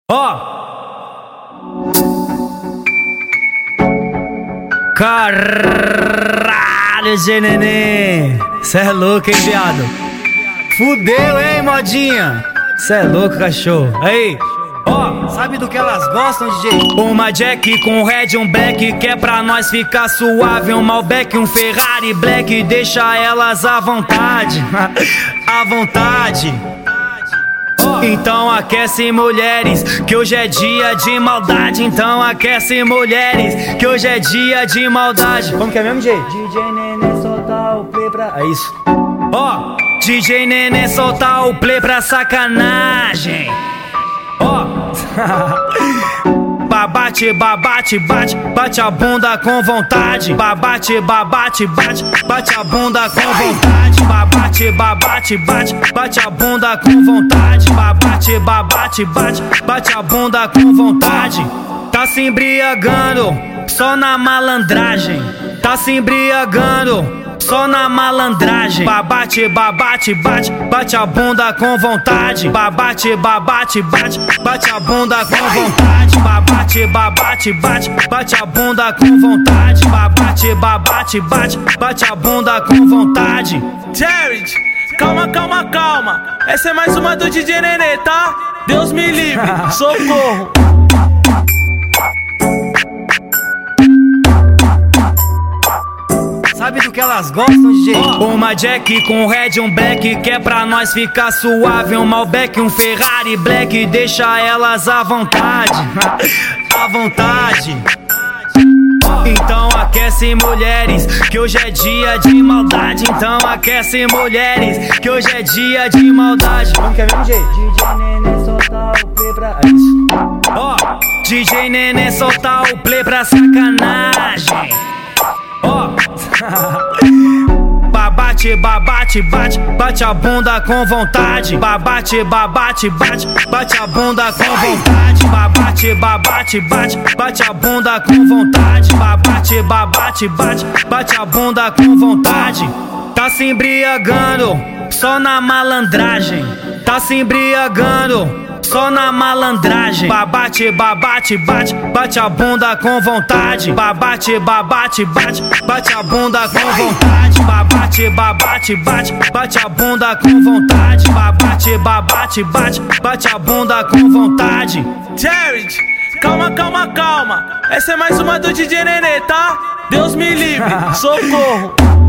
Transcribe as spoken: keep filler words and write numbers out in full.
Ó! Caralho, G neném! Cê é louco, hein, viado? Fudeu, hein, modinha? Cê é louco, cachorro. Aí! Ó, sabe do que elas gostam, D J? Uma Jack com Red, um Black, que é pra nós ficar suave. Um Malbec, um Ferrari Black, deixa elas à vontade. À vontade. Então aquece, mulheres, que hoje é dia de maldade. Então aquece, mulheres, que hoje é dia de maldade. Como que é mesmo, D J? D J Neném solta o play pra... É isso. Ó, D J Neném solta o play pra sacanagem. Ó, babate, babate, bate, bate a bunda com vontade. Babate, babate, bate, bate a bunda com vontade. Babate, babate, bate, bate a bunda com vontade. Babate, babate, bate, bate a bunda com vontade. Tá se embriagando, só na malandragem. Tá se embriagando, só na malandragem. Babate, babate, bate, bate a bunda com vontade. Babate, babate, bate, bate a bunda com vontade. Babate, babate, bate, bate a bunda com vontade. Babate, babate, bate, bate a bunda com vontade. Jared, calma, calma, calma. Essa é mais uma do D J Nenê, tá? Deus me livre, socorro. Sabe do que elas gostam, D J? Uma Jack com Red, um Black, que é pra nós ficar suave. Um Malbec, um Ferrari Black, deixa elas à vontade. À vontade. Então aquece, mulheres, que hoje é dia de maldade. Então aquece, mulheres, que hoje é dia de maldade. Como que é mesmo, D J? D J Neném solta o play pra... É isso. Ó, D J Neném solta o play pra sacanagem. Ó, babate, babate, bate, bate a bunda com vontade. Babate, babate, bate, bate a bunda com vontade. Babate, babate, bate, bate a bunda com vontade. Babate, babate, bate, bate a bunda com vontade. Tá se embriagando, só na malandragem. Tá se embriagando, só na malandragem. Babate, babate, bate, bate a bunda com vontade. Babate, babate, bate, bate a bunda com vontade. Babate, babate, bate, bate a bunda com vontade. Babate, babate, bate, bate a bunda com vontade. Jared, calma, calma, calma. Essa é mais uma do D J Nenê, tá? Deus me livre, socorro.